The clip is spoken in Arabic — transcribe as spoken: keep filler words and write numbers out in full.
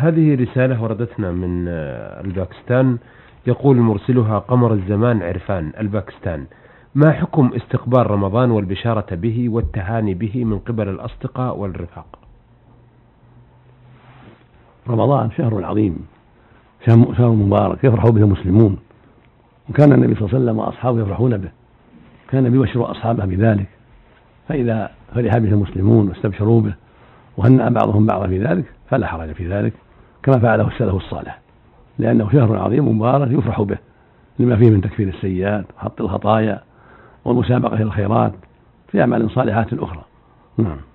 هذه رسالة وردتنا من الباكستان، يقول مرسلها قمر الزمان عرفان الباكستان: ما حكم استقبال رمضان والبشارة به والتهاني به من قبل الأصدقاء والرفاق؟ رمضان شهر عظيم، شهر مبارك يفرح به المسلمون، وكان النبي صلى الله عليه وسلم وأصحابه يفرحون به، كان يبشر أصحابه بذلك، فإذا فرح به المسلمون واستبشروا به وهنأ بعضهم بعضا في ذلك فلا حرج في ذلك، كما فعله السلف الصالح، لأنه شهر عظيم مبارك يفرح به لما فيه من تكفير السيئات وحط الخطايا والمسابقة إلى الخيرات في أعمال صالحات أخرى. نعم.